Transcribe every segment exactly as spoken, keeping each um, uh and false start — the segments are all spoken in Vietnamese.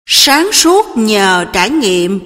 Sáng suốt nhờ trải nghiệm.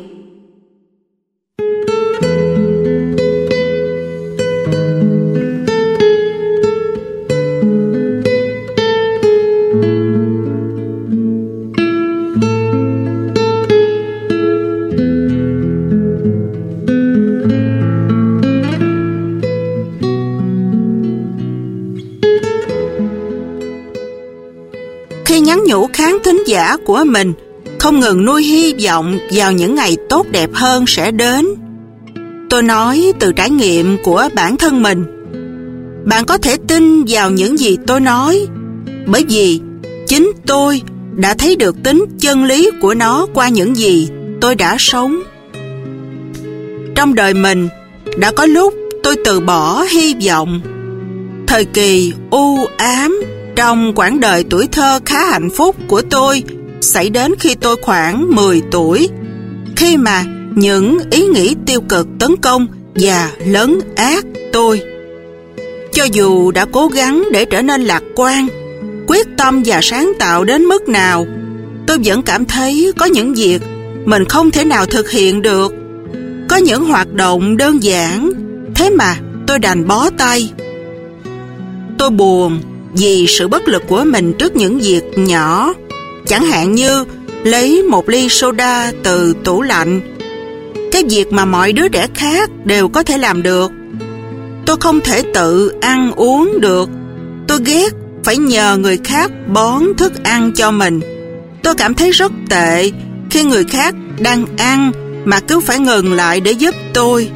Khi nhắn nhủ khán thính giả của mình không ngừng nuôi hy vọng vào những ngày tốt đẹp hơn sẽ đến, tôi nói từ trải nghiệm của bản thân mình. Bạn có thể tin vào những gì tôi nói, bởi vì chính tôi đã thấy được tính chân lý của nó qua những gì tôi đã sống. Trong đời mình, đã có lúc tôi từ bỏ hy vọng. Thời kỳ u ám trong quãng đời tuổi thơ khá hạnh phúc của tôi xảy đến khi tôi khoảng mười tuổi, khi mà những ý nghĩ tiêu cực tấn công và lấn át tôi. Cho dù đã cố gắng để trở nên lạc quan, quyết tâm và sáng tạo đến mức nào, tôi vẫn cảm thấy có những việc mình không thể nào thực hiện được. Có những hoạt động đơn giản, thế mà tôi đành bó tay. Tôi buồn vì sự bất lực của mình trước những việc nhỏ, chẳng hạn như lấy một ly soda từ tủ lạnh, cái việc mà mọi đứa trẻ khác đều có thể làm được. Tôi không thể tự ăn uống được. Tôi ghét phải nhờ người khác bón thức ăn cho mình. Tôi cảm thấy rất tệ khi người khác đang ăn mà cứ phải ngừng lại để giúp tôi.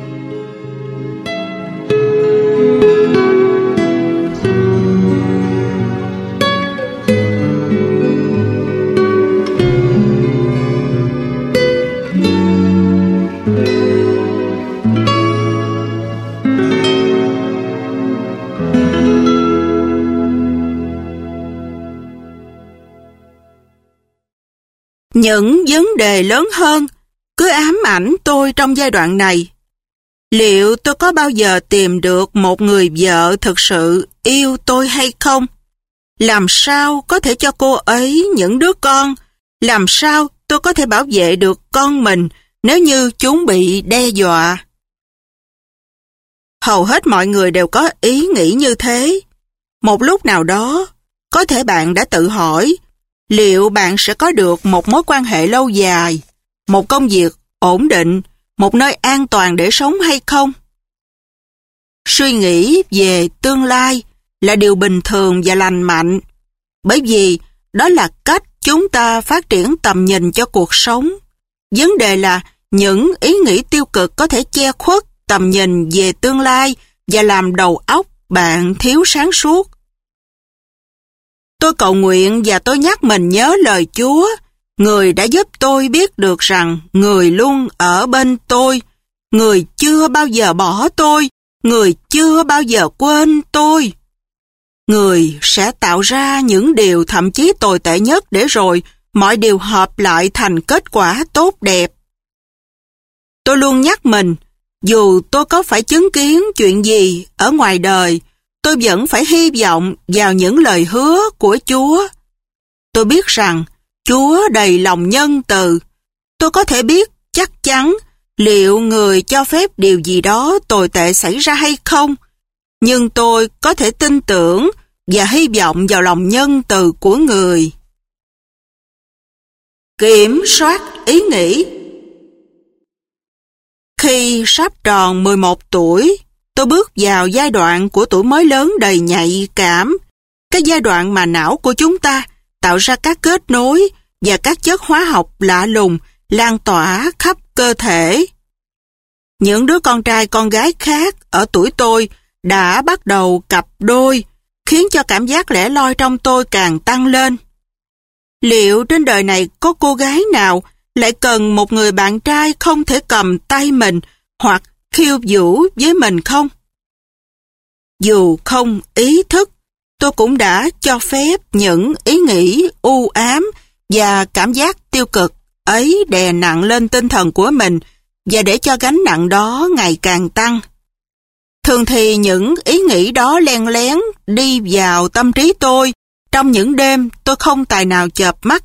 Những vấn đề lớn hơn cứ ám ảnh tôi trong giai đoạn này. Liệu tôi có bao giờ tìm được một người vợ thực sự yêu tôi hay không? Làm sao có thể cho cô ấy những đứa con? Làm sao tôi có thể bảo vệ được con mình nếu như chúng bị đe dọa? Hầu hết mọi người đều có ý nghĩ như thế. Một lúc nào đó, có thể bạn đã tự hỏi, liệu bạn sẽ có được một mối quan hệ lâu dài, một công việc ổn định, một nơi an toàn để sống hay không? Suy nghĩ về tương lai là điều bình thường và lành mạnh, bởi vì đó là cách chúng ta phát triển tầm nhìn cho cuộc sống. Vấn đề là những ý nghĩ tiêu cực có thể che khuất tầm nhìn về tương lai và làm đầu óc bạn thiếu sáng suốt. Tôi cầu nguyện và tôi nhắc mình nhớ lời Chúa, người đã giúp tôi biết được rằng người luôn ở bên tôi, người chưa bao giờ bỏ tôi, người chưa bao giờ quên tôi. Người sẽ tạo ra những điều thậm chí tồi tệ nhất để rồi mọi điều hợp lại thành kết quả tốt đẹp. Tôi luôn nhắc mình, dù tôi có phải chứng kiến chuyện gì ở ngoài đời, tôi vẫn phải hy vọng vào những lời hứa của Chúa. Tôi biết rằng Chúa đầy lòng nhân từ. Tôi có thể biết chắc chắn liệu người cho phép điều gì đó tồi tệ xảy ra hay không, nhưng tôi có thể tin tưởng và hy vọng vào lòng nhân từ của người. Kiểm soát ý nghĩ. Khi sắp tròn mười một tuổi, tôi bước vào giai đoạn của tuổi mới lớn đầy nhạy cảm, cái giai đoạn mà não của chúng ta tạo ra các kết nối và các chất hóa học lạ lùng lan tỏa khắp cơ thể. Những đứa con trai con gái khác ở tuổi tôi đã bắt đầu cặp đôi, khiến cho cảm giác lẻ loi trong tôi càng tăng lên. Liệu trên đời này có cô gái nào lại cần một người bạn trai không thể cầm tay mình hoặc khiêu vũ với mình không? Dù không ý thức, tôi cũng đã cho phép những ý nghĩ u ám và cảm giác tiêu cực ấy đè nặng lên tinh thần của mình và để cho gánh nặng đó ngày càng tăng. Thường thì những ý nghĩ đó len lén đi vào tâm trí tôi trong những đêm tôi không tài nào chợp mắt,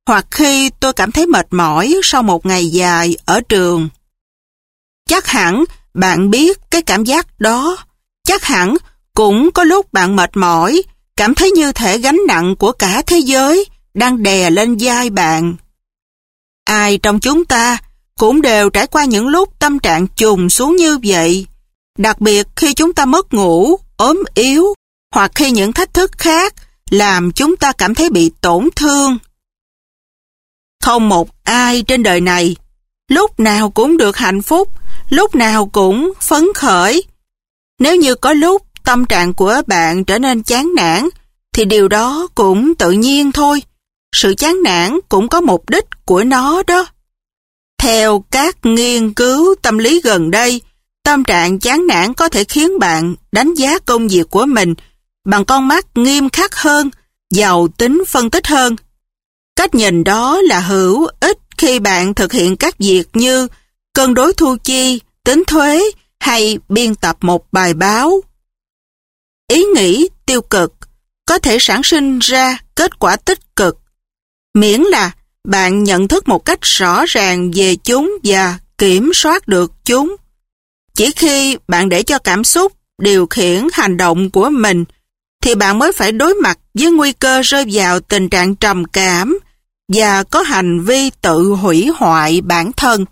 hoặc khi tôi cảm thấy mệt mỏi sau một ngày dài ở trường. Chắc hẳn bạn biết cái cảm giác đó. Chắc hẳn cũng có lúc bạn mệt mỏi, cảm thấy như thể gánh nặng của cả thế giới đang đè lên vai bạn. Ai trong chúng ta cũng đều trải qua những lúc tâm trạng chùng xuống như vậy, đặc biệt khi chúng ta mất ngủ, ốm yếu, hoặc khi những thách thức khác làm chúng ta cảm thấy bị tổn thương. Không một ai trên đời này lúc nào cũng được hạnh phúc, lúc nào cũng phấn khởi. Nếu như có lúc tâm trạng của bạn trở nên chán nản, thì điều đó cũng tự nhiên thôi. Sự chán nản cũng có mục đích của nó đó. Theo các nghiên cứu tâm lý gần đây, tâm trạng chán nản có thể khiến bạn đánh giá công việc của mình bằng con mắt nghiêm khắc hơn, giàu tính phân tích hơn. Cách nhìn đó là hữu ích khi bạn thực hiện các việc như cân đối thu chi, tính thuế hay biên tập một bài báo. Ý nghĩ tiêu cực có thể sản sinh ra kết quả tích cực, miễn là bạn nhận thức một cách rõ ràng về chúng và kiểm soát được chúng. Chỉ khi bạn để cho cảm xúc điều khiển hành động của mình, thì bạn mới phải đối mặt với nguy cơ rơi vào tình trạng trầm cảm và có hành vi tự hủy hoại bản thân.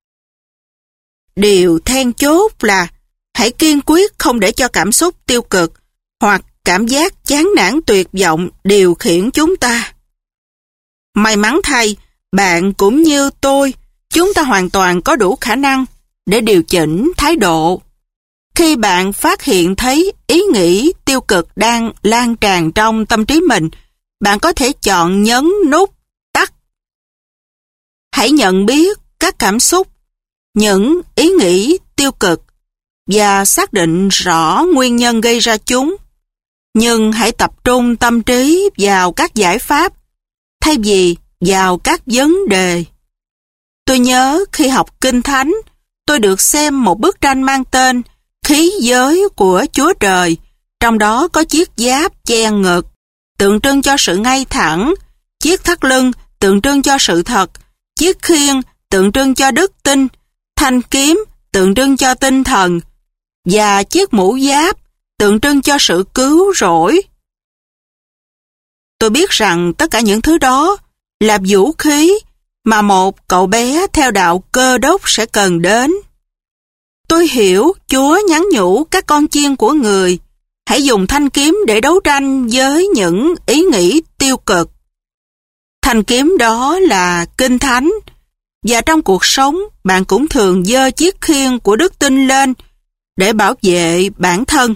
Điều then chốt là hãy kiên quyết không để cho cảm xúc tiêu cực hoặc cảm giác chán nản tuyệt vọng điều khiển chúng ta. May mắn thay, bạn cũng như tôi, chúng ta hoàn toàn có đủ khả năng để điều chỉnh thái độ. Khi bạn phát hiện thấy ý nghĩ tiêu cực đang lan tràn trong tâm trí mình, bạn có thể chọn nhấn nút tắt. Hãy nhận biết các cảm xúc, những ý nghĩ tiêu cực và xác định rõ nguyên nhân gây ra chúng. Nhưng hãy tập trung tâm trí vào các giải pháp thay vì vào các vấn đề. Tôi nhớ khi học Kinh Thánh, tôi được xem một bức tranh mang tên Khí giới của Chúa Trời, trong đó có chiếc giáp che ngực, tượng trưng cho sự ngay thẳng, chiếc thắt lưng tượng trưng cho sự thật, chiếc khiên tượng trưng cho đức tin, thanh kiếm tượng trưng cho tinh thần, và chiếc mũ giáp tượng trưng cho sự cứu rỗi. Tôi biết rằng tất cả những thứ đó là vũ khí mà một cậu bé theo đạo Cơ Đốc sẽ cần đến. Tôi hiểu Chúa nhắn nhủ các con chiên của người hãy dùng thanh kiếm để đấu tranh với những ý nghĩ tiêu cực. Thanh kiếm đó là Kinh Thánh, và trong cuộc sống bạn cũng thường giơ chiếc khiên của đức tin lên để bảo vệ bản thân.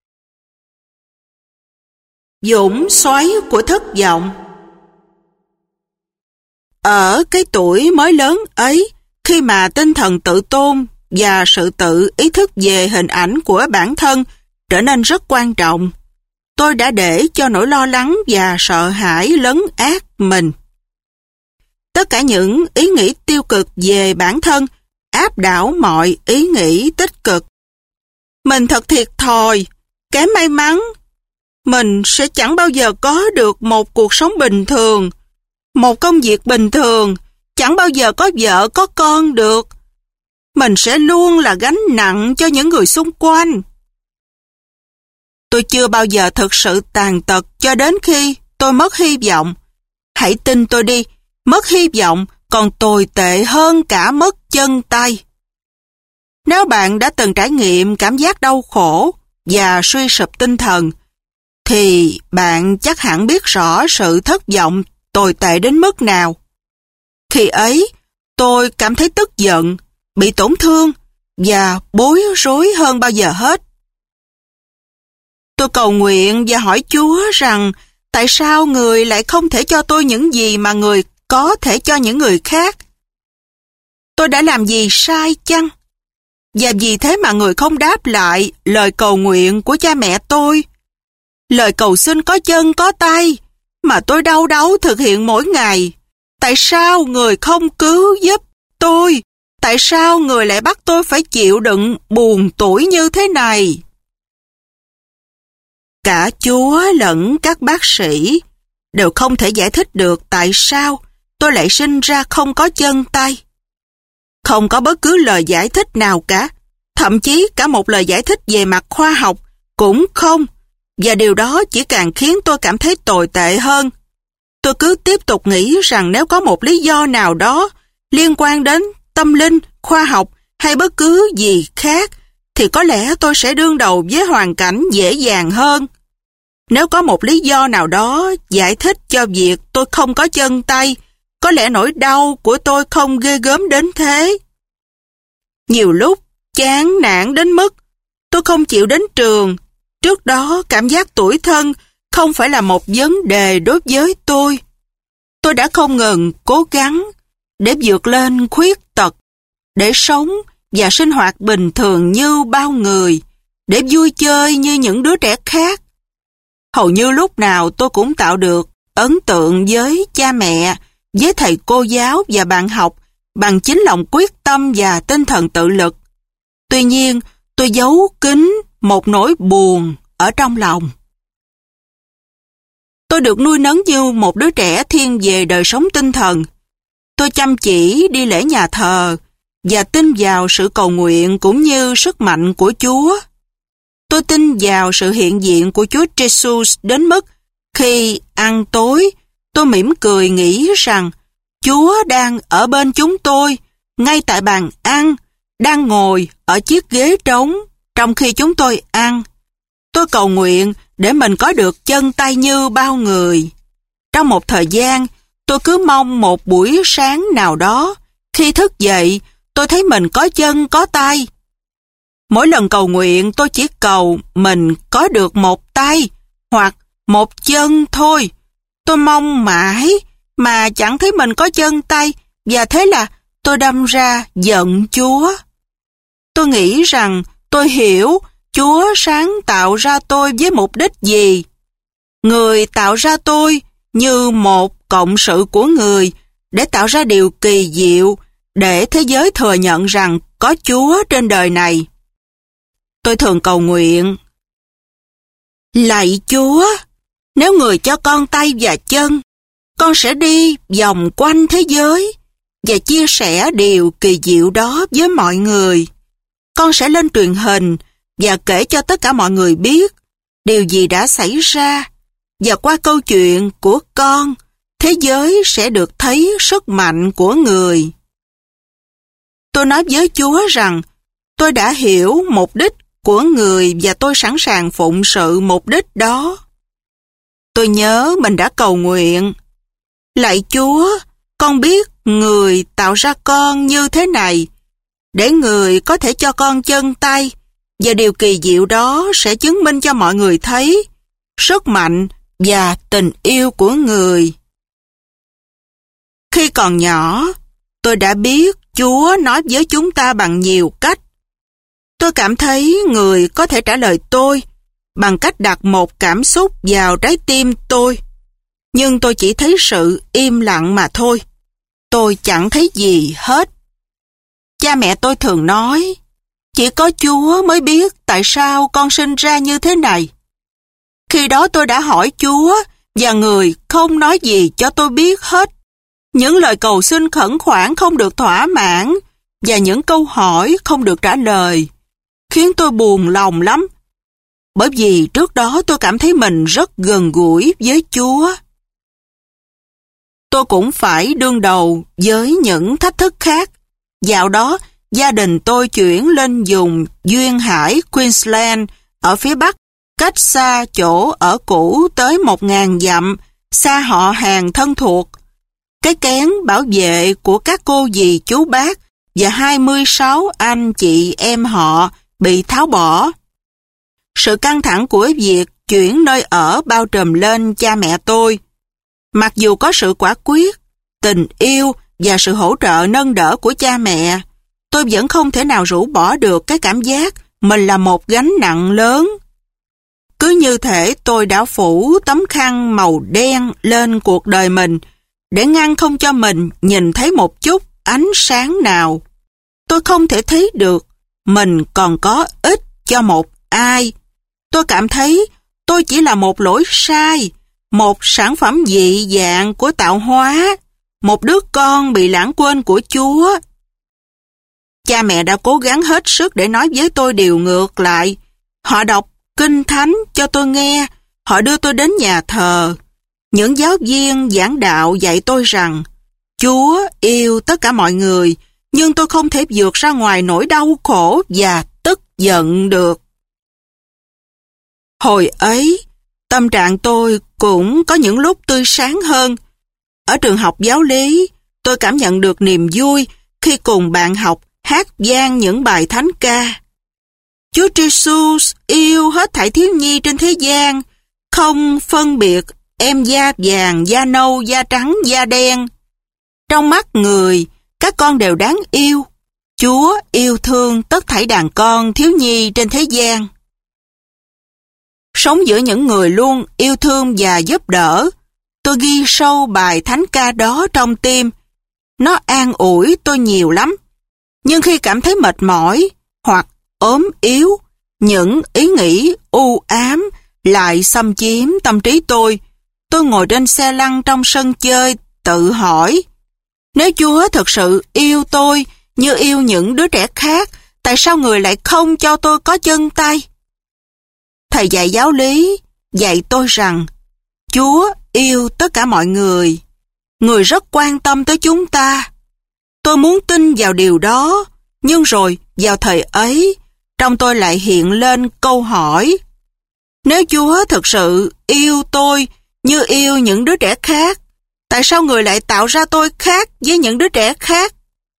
Dũng xoáy của thất vọng. Ở cái tuổi mới lớn ấy, khi mà tinh thần tự tôn và sự tự ý thức về hình ảnh của bản thân trở nên rất quan trọng, tôi đã để cho nỗi lo lắng và sợ hãi lấn át mình. Tất cả những ý nghĩ tiêu cực về bản thân áp đảo mọi ý nghĩ tích cực. Mình thật thiệt thòi, kém may mắn. Mình sẽ chẳng bao giờ có được một cuộc sống bình thường, một công việc bình thường, chẳng bao giờ có vợ có con được. Mình sẽ luôn là gánh nặng cho những người xung quanh. Tôi chưa bao giờ thực sự tàn tật cho đến khi tôi mất hy vọng. Hãy tin tôi đi, mất hy vọng còn tồi tệ hơn cả mất chân tay. Nếu bạn đã từng trải nghiệm cảm giác đau khổ và suy sụp tinh thần, thì bạn chắc hẳn biết rõ sự thất vọng tồi tệ đến mức nào. Khi ấy, tôi cảm thấy tức giận, bị tổn thương và bối rối hơn bao giờ hết. Tôi cầu nguyện và hỏi Chúa rằng tại sao người lại không thể cho tôi những gì mà người có thể cho những người khác. Tôi đã làm gì sai chăng? Và vì thế mà người không đáp lại lời cầu nguyện của cha mẹ tôi. Lời cầu xin có chân có tay mà tôi đau đáu thực hiện mỗi ngày. Tại sao người không cứu giúp tôi? Tại sao người lại bắt tôi phải chịu đựng buồn tủi như thế này? Cả Chúa lẫn các bác sĩ đều không thể giải thích được tại sao tôi lại sinh ra không có chân tay? Không có bất cứ lời giải thích nào cả, thậm chí cả một lời giải thích về mặt khoa học cũng không, và điều đó chỉ càng khiến tôi cảm thấy tồi tệ hơn. Tôi cứ tiếp tục nghĩ rằng nếu có một lý do nào đó liên quan đến tâm linh, khoa học hay bất cứ gì khác, thì có lẽ tôi sẽ đương đầu với hoàn cảnh dễ dàng hơn. Nếu có một lý do nào đó giải thích cho việc tôi không có chân tay, có lẽ nỗi đau của tôi không ghê gớm đến thế. Nhiều lúc chán nản đến mức tôi không chịu đến trường. Trước đó cảm giác tủi thân không phải là một vấn đề đối với tôi. Tôi đã không ngừng cố gắng để vượt lên khuyết tật, để sống và sinh hoạt bình thường như bao người, để vui chơi như những đứa trẻ khác. Hầu như lúc nào tôi cũng tạo được ấn tượng với cha mẹ, với thầy cô giáo và bạn học bằng chính lòng quyết tâm và tinh thần tự lực. Tuy nhiên, tôi giấu kín một nỗi buồn ở trong lòng. Tôi được nuôi nấng như một đứa trẻ thiên về đời sống tinh thần. Tôi chăm chỉ đi lễ nhà thờ và tin vào sự cầu nguyện cũng như sức mạnh của Chúa. Tôi tin vào sự hiện diện của Chúa Jesus đến mức khi ăn tối, tôi mỉm cười nghĩ rằng Chúa đang ở bên chúng tôi, ngay tại bàn ăn, đang ngồi ở chiếc ghế trống trong khi chúng tôi ăn. Tôi cầu nguyện để mình có được chân tay như bao người. Trong một thời gian, tôi cứ mong một buổi sáng nào đó, khi thức dậy, tôi thấy mình có chân có tay. Mỗi lần cầu nguyện tôi chỉ cầu mình có được một tay hoặc một chân thôi. Tôi mong mãi mà chẳng thấy mình có chân tay, và thế là tôi đâm ra giận Chúa. Tôi nghĩ rằng tôi hiểu Chúa sáng tạo ra tôi với mục đích gì. Người tạo ra tôi như một cộng sự của người để tạo ra điều kỳ diệu, để thế giới thừa nhận rằng có Chúa trên đời này. Tôi thường cầu nguyện: lạy Chúa, nếu người cho con tay và chân, con sẽ đi vòng quanh thế giới và chia sẻ điều kỳ diệu đó với mọi người. Con sẽ lên truyền hình và kể cho tất cả mọi người biết điều gì đã xảy ra, và qua câu chuyện của con, thế giới sẽ được thấy sức mạnh của người. Tôi nói với Chúa rằng tôi đã hiểu mục đích của người và tôi sẵn sàng phụng sự mục đích đó. Tôi nhớ mình đã cầu nguyện: lạy Chúa, con biết người tạo ra con như thế này, để người có thể cho con chân tay, và điều kỳ diệu đó sẽ chứng minh cho mọi người thấy sức mạnh và tình yêu của người. Khi còn nhỏ, tôi đã biết Chúa nói với chúng ta bằng nhiều cách. Tôi cảm thấy người có thể trả lời tôi bằng cách đặt một cảm xúc vào trái tim tôi. Nhưng tôi chỉ thấy sự im lặng mà thôi. Tôi chẳng thấy gì hết. Cha mẹ tôi thường nói, chỉ có Chúa mới biết tại sao con sinh ra như thế này. Khi đó tôi đã hỏi Chúa, và người không nói gì cho tôi biết hết. Những lời cầu xin khẩn khoản không được thỏa mãn, và những câu hỏi không được trả lời, khiến tôi buồn lòng lắm. Bởi vì trước đó tôi cảm thấy mình rất gần gũi với Chúa. Tôi cũng phải đương đầu với những thách thức khác. Dạo đó, gia đình tôi chuyển lên vùng duyên hải Queensland ở phía Bắc, cách xa chỗ ở cũ tới một ngàn dặm, xa họ hàng thân thuộc. Cái kén bảo vệ của các cô dì chú bác và hai mươi sáu anh chị em họ bị tháo bỏ. Sự căng thẳng của việc chuyển nơi ở bao trùm lên cha mẹ tôi. Mặc dù có sự quả quyết, tình yêu và sự hỗ trợ nâng đỡ của cha mẹ, tôi vẫn không thể nào rũ bỏ được cái cảm giác mình là một gánh nặng lớn. Cứ như thể tôi đã phủ tấm khăn màu đen lên cuộc đời mình để ngăn không cho mình nhìn thấy một chút ánh sáng nào. Tôi không thể thấy được mình còn có ích cho một ai. Tôi cảm thấy tôi chỉ là một lỗi sai, một sản phẩm dị dạng của tạo hóa. một đứa con bị lãng quên của Chúa. Cha mẹ đã cố gắng hết sức để nói với tôi điều ngược lại. Họ đọc Kinh Thánh cho tôi nghe, họ đưa tôi đến nhà thờ. Những giáo viên giảng đạo dạy tôi rằng Chúa yêu tất cả mọi người, nhưng tôi không thể vượt ra ngoài nỗi đau khổ và tức giận được. Hồi ấy, tâm trạng tôi cũng có những lúc tươi sáng hơn. Ở trường học giáo lý, tôi cảm nhận được niềm vui khi cùng bạn học hát vang những bài thánh ca. Chúa Giêsu yêu hết thảy thiếu nhi trên thế gian, không phân biệt em da vàng, da nâu, da trắng, da đen. Trong mắt người, các con đều đáng yêu. Chúa yêu thương tất thảy đàn con thiếu nhi trên thế gian. Sống giữa những người luôn yêu thương và giúp đỡ, tôi ghi sâu bài thánh ca đó trong tim. Nó an ủi tôi nhiều lắm. Nhưng khi cảm thấy mệt mỏi hoặc ốm yếu, những ý nghĩ u ám lại xâm chiếm tâm trí tôi. Tôi ngồi trên xe lăn trong sân chơi, tự hỏi, nếu Chúa thực sự yêu tôi như yêu những đứa trẻ khác, tại sao người lại không cho tôi có chân tay? Thầy dạy giáo lý dạy tôi rằng Chúa yêu tất cả mọi người. Người rất quan tâm tới chúng ta. Tôi muốn tin vào điều đó, nhưng rồi vào thời ấy, trong tôi lại hiện lên câu hỏi. Nếu Chúa thực sự yêu tôi như yêu những đứa trẻ khác, tại sao người lại tạo ra tôi khác với những đứa trẻ khác?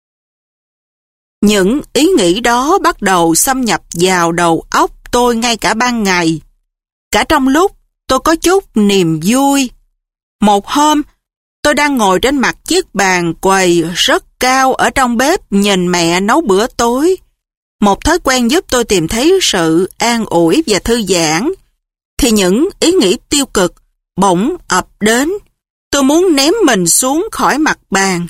Những ý nghĩ đó bắt đầu xâm nhập vào đầu óc tôi ngay cả ban ngày. Cả trong lúc tôi có chút niềm vui. Một hôm, tôi đang ngồi trên mặt chiếc bàn quầy rất cao ở trong bếp nhìn mẹ nấu bữa tối. Một thói quen giúp tôi tìm thấy sự an ủi và thư giãn. Thì những ý nghĩ tiêu cực bỗng ập đến. Tôi muốn ném mình xuống khỏi mặt bàn.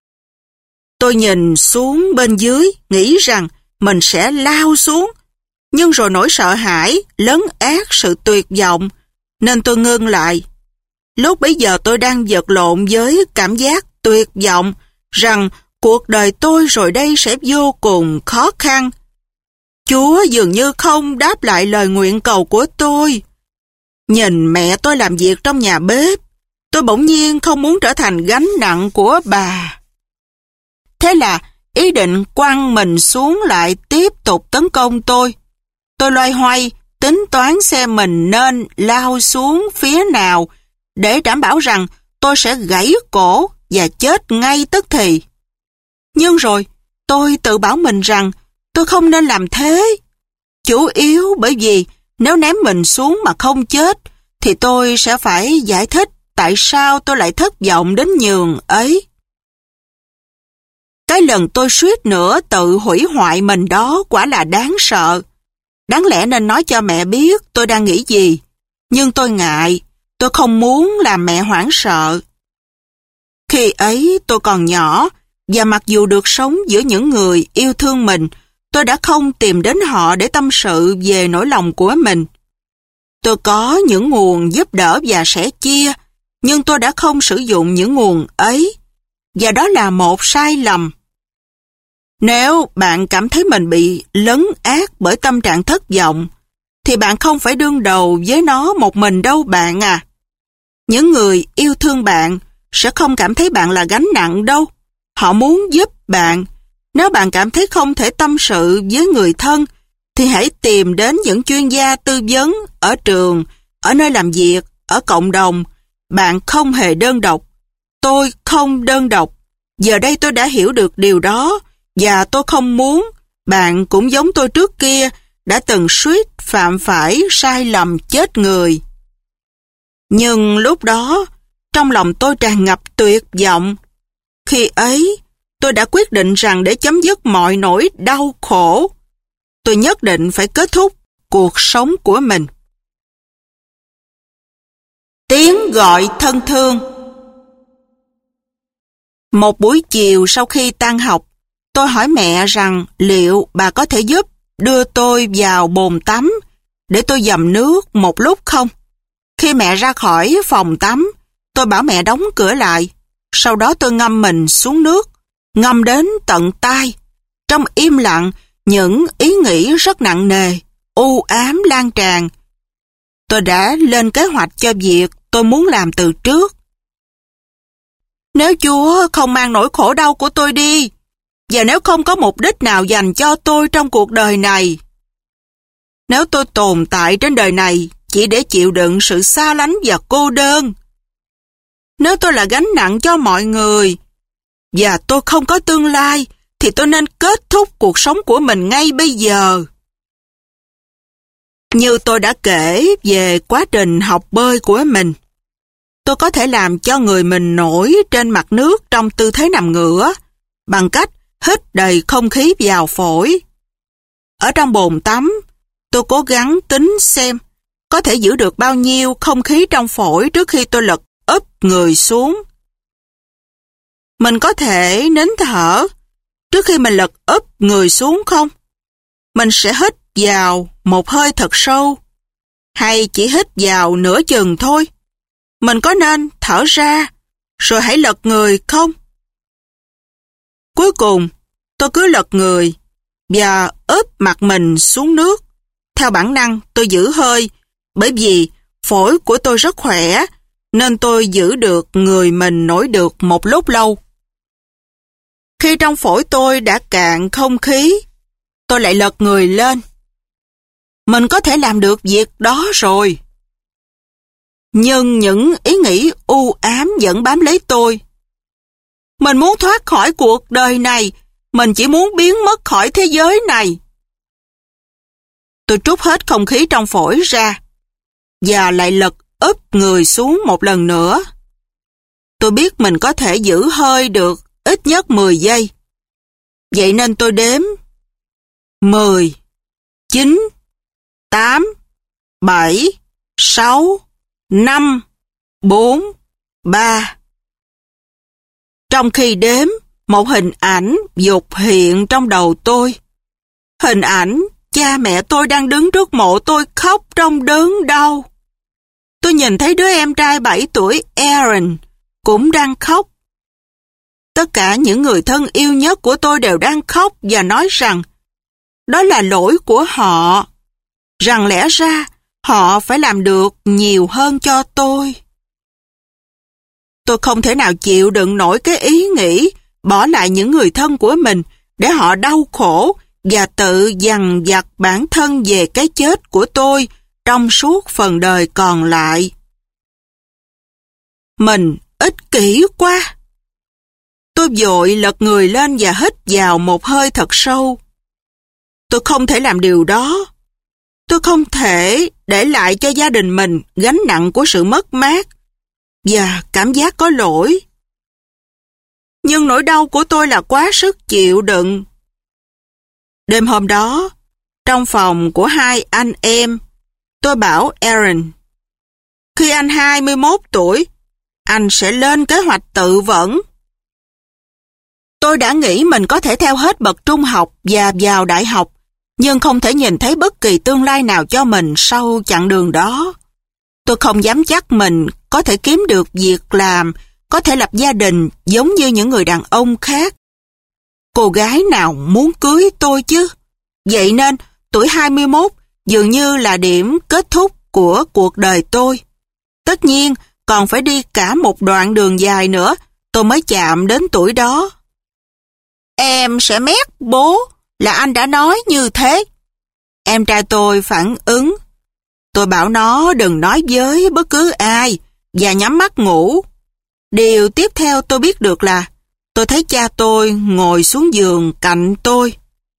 Tôi nhìn xuống bên dưới, nghĩ rằng mình sẽ lao xuống. Nhưng rồi nỗi sợ hãi lấn át sự tuyệt vọng, nên tôi ngưng lại. Lúc bấy giờ tôi đang vật lộn với cảm giác tuyệt vọng rằng cuộc đời tôi rồi đây sẽ vô cùng khó khăn. Chúa dường như không đáp lại lời nguyện cầu của tôi. Nhìn mẹ tôi làm việc trong nhà bếp, tôi bỗng nhiên không muốn trở thành gánh nặng của bà. Thế là ý định quăng mình xuống lại tiếp tục tấn công tôi. Tôi loay hoay, tính toán xem mình nên lao xuống phía nào để đảm bảo rằng tôi sẽ gãy cổ và chết ngay tức thì. Nhưng rồi, tôi tự bảo mình rằng tôi không nên làm thế. Chủ yếu bởi vì nếu ném mình xuống mà không chết, thì tôi sẽ phải giải thích tại sao tôi lại thất vọng đến nhường ấy. Cái lần tôi suýt nữa tự hủy hoại mình đó quả là đáng sợ. Đáng lẽ nên nói cho mẹ biết tôi đang nghĩ gì. Nhưng tôi ngại, tôi không muốn làm mẹ hoảng sợ. Khi ấy tôi còn nhỏ, và mặc dù được sống giữa những người yêu thương mình, tôi đã không tìm đến họ để tâm sự về nỗi lòng của mình. Tôi có những nguồn giúp đỡ và sẻ chia, nhưng tôi đã không sử dụng những nguồn ấy. Và đó là một sai lầm. Nếu bạn cảm thấy mình bị lấn át bởi tâm trạng thất vọng, thì bạn không phải đương đầu với nó một mình đâu bạn à. Những người yêu thương bạn sẽ không cảm thấy bạn là gánh nặng đâu. Họ muốn giúp bạn. Nếu bạn cảm thấy không thể tâm sự với người thân, thì hãy tìm đến những chuyên gia tư vấn ở trường, ở nơi làm việc, ở cộng đồng. Bạn không hề đơn độc. Tôi không đơn độc. Giờ đây tôi đã hiểu được điều đó, và tôi không muốn bạn cũng giống tôi trước kia đã từng suýt phạm phải sai lầm chết người. Nhưng lúc đó, trong lòng tôi tràn ngập tuyệt vọng. Khi ấy, tôi đã quyết định rằng để chấm dứt mọi nỗi đau khổ, tôi nhất định phải kết thúc cuộc sống của mình. Tiếng gọi thân thương. Một buổi chiều sau khi tan học, tôi hỏi mẹ rằng liệu bà có thể giúp đưa tôi vào bồn tắm để tôi dầm nước một lúc không? Khi mẹ ra khỏi phòng tắm, tôi bảo mẹ đóng cửa lại. Sau đó tôi ngâm mình xuống nước, ngâm đến tận tai. Trong im lặng, những ý nghĩ rất nặng nề, u ám lan tràn. Tôi đã lên kế hoạch cho việc tôi muốn làm từ trước. Nếu Chúa không mang nỗi khổ đau của tôi đi, và nếu không có mục đích nào dành cho tôi trong cuộc đời này, nếu tôi tồn tại trên đời này chỉ để chịu đựng sự xa lánh và cô đơn, nếu tôi là gánh nặng cho mọi người, và tôi không có tương lai, thì tôi nên kết thúc cuộc sống của mình ngay bây giờ. Như tôi đã kể về quá trình học bơi của mình, tôi có thể làm cho người mình nổi trên mặt nước trong tư thế nằm ngửa, bằng cách hít đầy không khí vào phổi. Ở trong bồn tắm, tôi cố gắng tính xem có thể giữ được bao nhiêu không khí trong phổi trước khi tôi lật úp người xuống. Mình có thể nín thở trước khi mình lật úp người xuống không? Mình sẽ hít vào một hơi thật sâu, hay chỉ hít vào nửa chừng thôi? Mình có nên thở ra rồi hãy lật người không? Cuối cùng, tôi cứ lật người và úp mặt mình xuống nước. Theo bản năng, tôi giữ hơi, bởi vì phổi của tôi rất khỏe, nên tôi giữ được người mình nổi được một lúc lâu. Khi trong phổi tôi đã cạn không khí, tôi lại lật người lên. Mình có thể làm được việc đó rồi. Nhưng những ý nghĩ u ám vẫn bám lấy tôi. Mình muốn thoát khỏi cuộc đời này, mình chỉ muốn biến mất khỏi thế giới này. Tôi trút hết không khí trong phổi ra, và lại lật úp người xuống một lần nữa. Tôi biết mình có thể giữ hơi được ít nhất mười giây. Vậy nên tôi đếm mười, chín, tám, bảy, sáu, năm, bốn, ba. Trong khi đếm, một hình ảnh vụt hiện trong đầu tôi. Hình ảnh cha mẹ tôi đang đứng trước mộ tôi khóc trong đớn đau. Tôi nhìn thấy đứa em trai bảy tuổi Aaron cũng đang khóc. Tất cả những người thân yêu nhất của tôi đều đang khóc và nói rằng đó là lỗi của họ, rằng lẽ ra họ phải làm được nhiều hơn cho tôi. Tôi không thể nào chịu đựng nổi cái ý nghĩ bỏ lại những người thân của mình để họ đau khổ và tự dằn vặt bản thân về cái chết của tôi trong suốt phần đời còn lại. Mình ích kỷ quá. Tôi vội lật người lên và hít vào một hơi thật sâu. Tôi không thể làm điều đó. Tôi không thể để lại cho gia đình mình gánh nặng của sự mất mát và cảm giác có lỗi. Nhưng nỗi đau của tôi là quá sức chịu đựng. Đêm hôm đó, trong phòng của hai anh em, tôi bảo Aaron, khi anh hai mươi mốt tuổi, anh sẽ lên kế hoạch tự vẫn. Tôi đã nghĩ mình có thể theo hết bậc trung học và vào đại học, nhưng không thể nhìn thấy bất kỳ tương lai nào cho mình sau chặng đường đó. Tôi không dám chắc mình có thể kiếm được việc làm, có thể lập gia đình giống như những người đàn ông khác. Cô gái nào muốn cưới tôi chứ? Vậy nên, tuổi hai mươi mốt dường như là điểm kết thúc của cuộc đời tôi. Tất nhiên, còn phải đi cả một đoạn đường dài nữa, tôi mới chạm đến tuổi đó. Em sẽ mét bố, là anh đã nói như thế. Em trai tôi phản ứng. Tôi bảo nó đừng nói với bất cứ ai và nhắm mắt ngủ. Điều tiếp theo tôi biết được là tôi thấy cha tôi ngồi xuống giường cạnh tôi.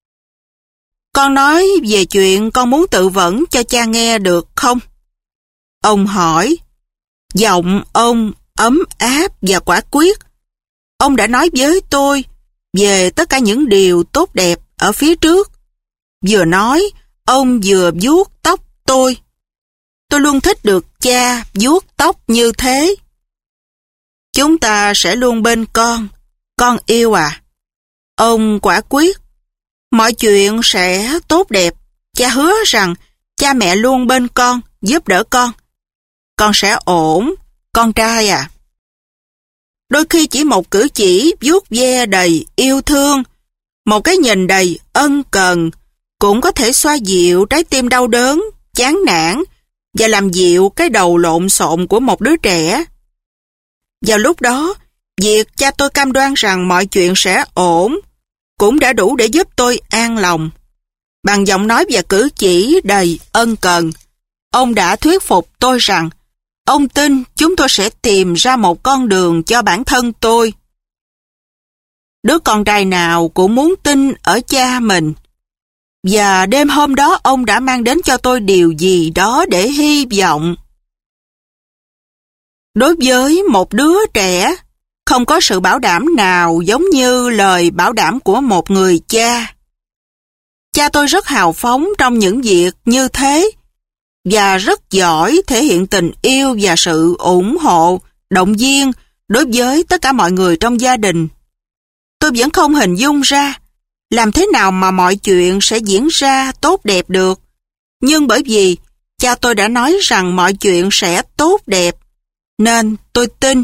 Con nói về chuyện con muốn tự vẫn cho cha nghe được không? Ông hỏi. Giọng ông ấm áp và quả quyết. Ông đã nói với tôi về tất cả những điều tốt đẹp ở phía trước. Vừa nói, ông vừa vuốt tóc tôi. Tôi luôn thích được cha vuốt tóc như thế. Chúng ta sẽ luôn bên con, con yêu à. Ông quả quyết. Mọi chuyện sẽ tốt đẹp. Cha hứa rằng cha mẹ luôn bên con, giúp đỡ con. Con sẽ ổn, con trai à. Đôi khi chỉ một cử chỉ vuốt ve đầy yêu thương, một cái nhìn đầy ân cần cũng có thể xoa dịu trái tim đau đớn, chán nản và làm dịu cái đầu lộn xộn của một đứa trẻ. Vào lúc đó, việc cha tôi cam đoan rằng mọi chuyện sẽ ổn cũng đã đủ để giúp tôi an lòng. Bằng giọng nói và cử chỉ đầy ân cần, ông đã thuyết phục tôi rằng ông tin chúng tôi sẽ tìm ra một con đường cho bản thân tôi. Đứa con trai nào cũng muốn tin ở cha mình. Và đêm hôm đó ông đã mang đến cho tôi điều gì đó để hy vọng. Đối với một đứa trẻ, không có sự bảo đảm nào giống như lời bảo đảm của một người cha. Cha tôi rất hào phóng trong những việc như thế và rất giỏi thể hiện tình yêu và sự ủng hộ, động viên đối với tất cả mọi người trong gia đình. Tôi vẫn không hình dung ra làm thế nào mà mọi chuyện sẽ diễn ra tốt đẹp được. Nhưng bởi vì cha tôi đã nói rằng mọi chuyện sẽ tốt đẹp, nên tôi tin.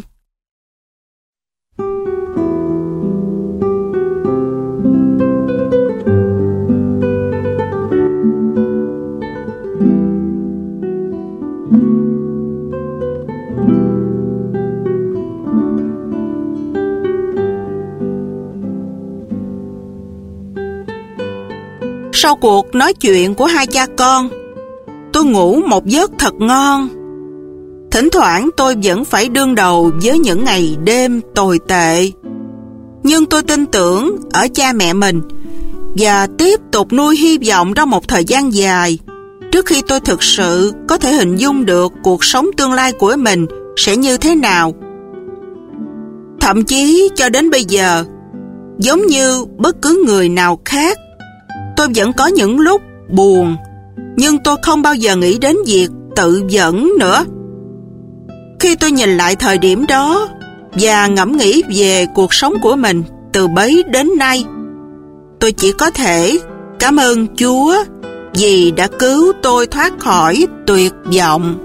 Sau cuộc nói chuyện của hai cha con, tôi ngủ một giấc thật ngon. Thỉnh thoảng tôi vẫn phải đương đầu với những ngày đêm tồi tệ. Nhưng tôi tin tưởng ở cha mẹ mình và tiếp tục nuôi hy vọng trong một thời gian dài trước khi tôi thực sự có thể hình dung được cuộc sống tương lai của mình sẽ như thế nào. Thậm chí cho đến bây giờ, giống như bất cứ người nào khác, tôi vẫn có những lúc buồn, nhưng tôi không bao giờ nghĩ đến việc tự vẫn nữa. Khi tôi nhìn lại thời điểm đó và ngẫm nghĩ về cuộc sống của mình từ bấy đến nay, tôi chỉ có thể cảm ơn Chúa vì đã cứu tôi thoát khỏi tuyệt vọng.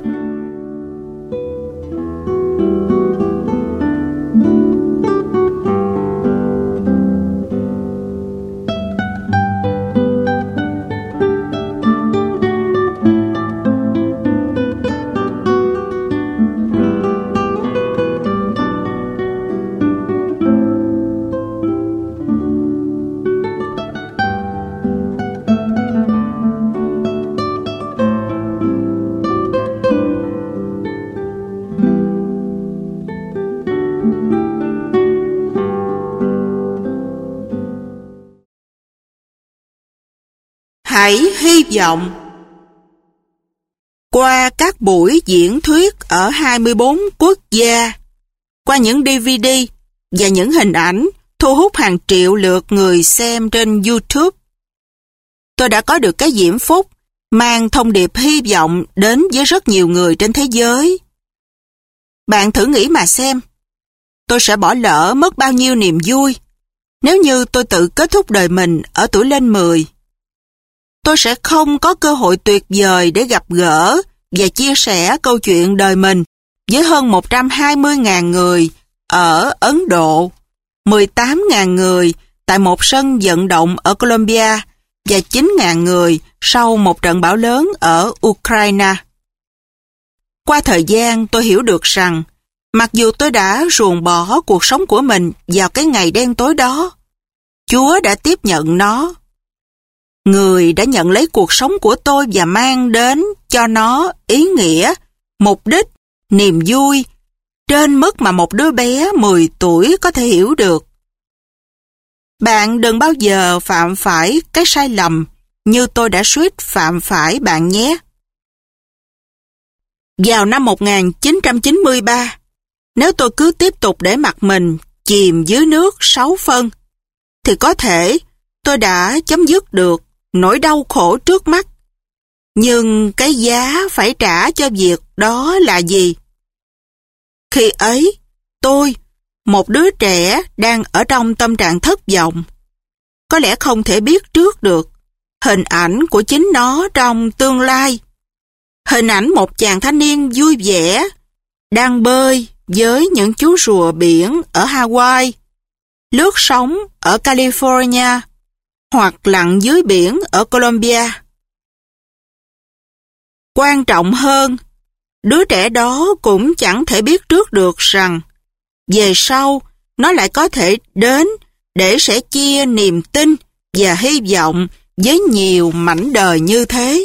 Hãy hy vọng. Qua các buổi diễn thuyết ở hai mươi bốn quốc gia, qua những đê vê đê và những hình ảnh thu hút hàng triệu lượt người xem trên YouTube, tôi đã có được cái diễm phúc mang thông điệp hy vọng đến với rất nhiều người trên thế giới. Bạn thử nghĩ mà xem, tôi sẽ bỏ lỡ mất bao nhiêu niềm vui nếu như tôi tự kết thúc đời mình ở tuổi lên mười. Tôi sẽ không có cơ hội tuyệt vời để gặp gỡ và chia sẻ câu chuyện đời mình với hơn một trăm hai mươi nghìn người ở Ấn Độ, mười tám nghìn người tại một sân vận động ở Colombia và chín nghìn người sau một trận bão lớn ở Ukraine. Qua thời gian tôi hiểu được rằng mặc dù tôi đã ruồng bỏ cuộc sống của mình vào cái ngày đen tối đó, Chúa đã tiếp nhận nó. Người đã nhận lấy cuộc sống của tôi và mang đến cho nó ý nghĩa, mục đích, niềm vui, trên mức mà một đứa bé mười tuổi có thể hiểu được. Bạn đừng bao giờ phạm phải cái sai lầm như tôi đã suýt phạm phải bạn nhé. Vào năm một nghìn chín trăm chín mươi ba, nếu tôi cứ tiếp tục để mặt mình chìm dưới nước sáu phân, thì có thể tôi đã chấm dứt được nỗi đau khổ trước mắt. Nhưng cái giá phải trả cho việc đó là gì? Khi ấy, tôi, một đứa trẻ đang ở trong tâm trạng thất vọng, có lẽ không thể biết trước được hình ảnh của chính nó trong tương lai. Hình ảnh một chàng thanh niên vui vẻ, đang bơi với những chú rùa biển ở Hawaii, lướt sóng ở California hoặc lặn dưới biển ở Colombia. Quan trọng hơn, đứa trẻ đó cũng chẳng thể biết trước được rằng về sau nó lại có thể đến để sẻ chia niềm tin và hy vọng với nhiều mảnh đời như thế.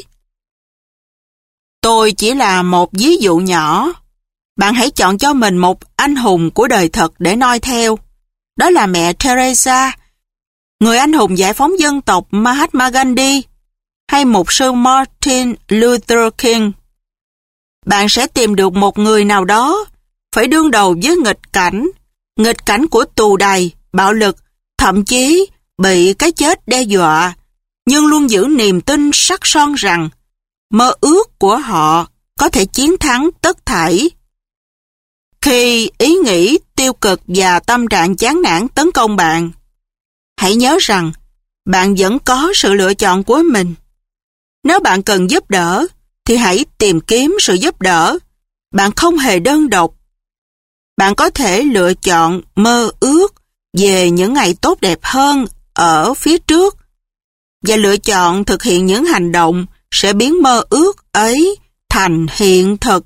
Tôi chỉ là một ví dụ nhỏ. Bạn hãy chọn cho mình một anh hùng của đời thật để noi theo. Đó là mẹ Teresa, người anh hùng giải phóng dân tộc Mahatma Gandhi, hay mục sư Martin Luther King. Bạn sẽ tìm được một người nào đó phải đương đầu với nghịch cảnh, nghịch cảnh của tù đày, bạo lực, thậm chí bị cái chết đe dọa, nhưng luôn giữ niềm tin sắc son rằng mơ ước của họ có thể chiến thắng tất thảy. Khi ý nghĩ tiêu cực và tâm trạng chán nản tấn công bạn, hãy nhớ rằng bạn vẫn có sự lựa chọn của mình. Nếu bạn cần giúp đỡ, thì hãy tìm kiếm sự giúp đỡ. Bạn không hề đơn độc. Bạn có thể lựa chọn mơ ước về những ngày tốt đẹp hơn ở phía trước và lựa chọn thực hiện những hành động sẽ biến mơ ước ấy thành hiện thực.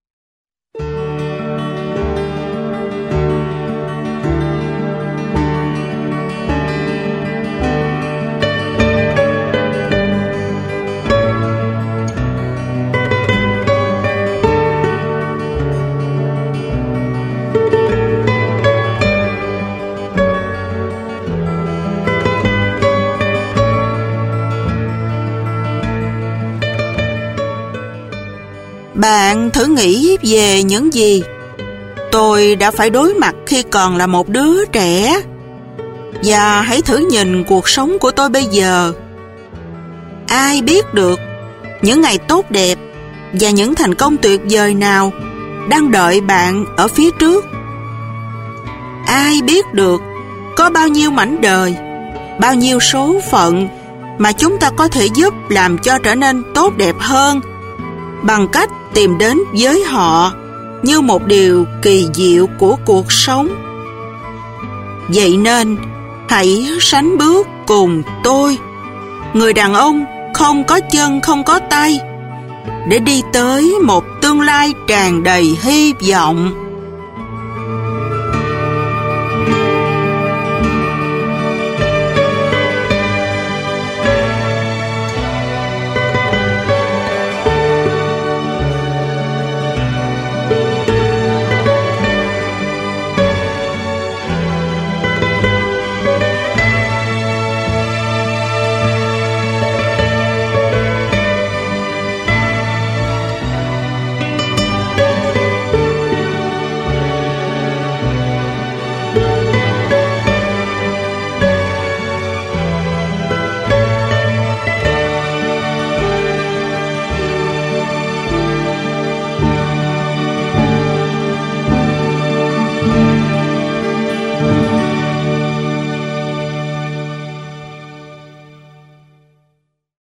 Bạn thử nghĩ về những gì tôi đã phải đối mặt khi còn là một đứa trẻ, và hãy thử nhìn cuộc sống của tôi bây giờ. Ai biết được những ngày tốt đẹp và những thành công tuyệt vời nào đang đợi bạn ở phía trước? Ai biết được có bao nhiêu mảnh đời, bao nhiêu số phận mà chúng ta có thể giúp làm cho trở nên tốt đẹp hơn bằng cách tìm đến với họ như một điều kỳ diệu của cuộc sống. Vậy nên, hãy sánh bước cùng tôi, người đàn ông không có chân không có tay, để đi tới một tương lai tràn đầy hy vọng.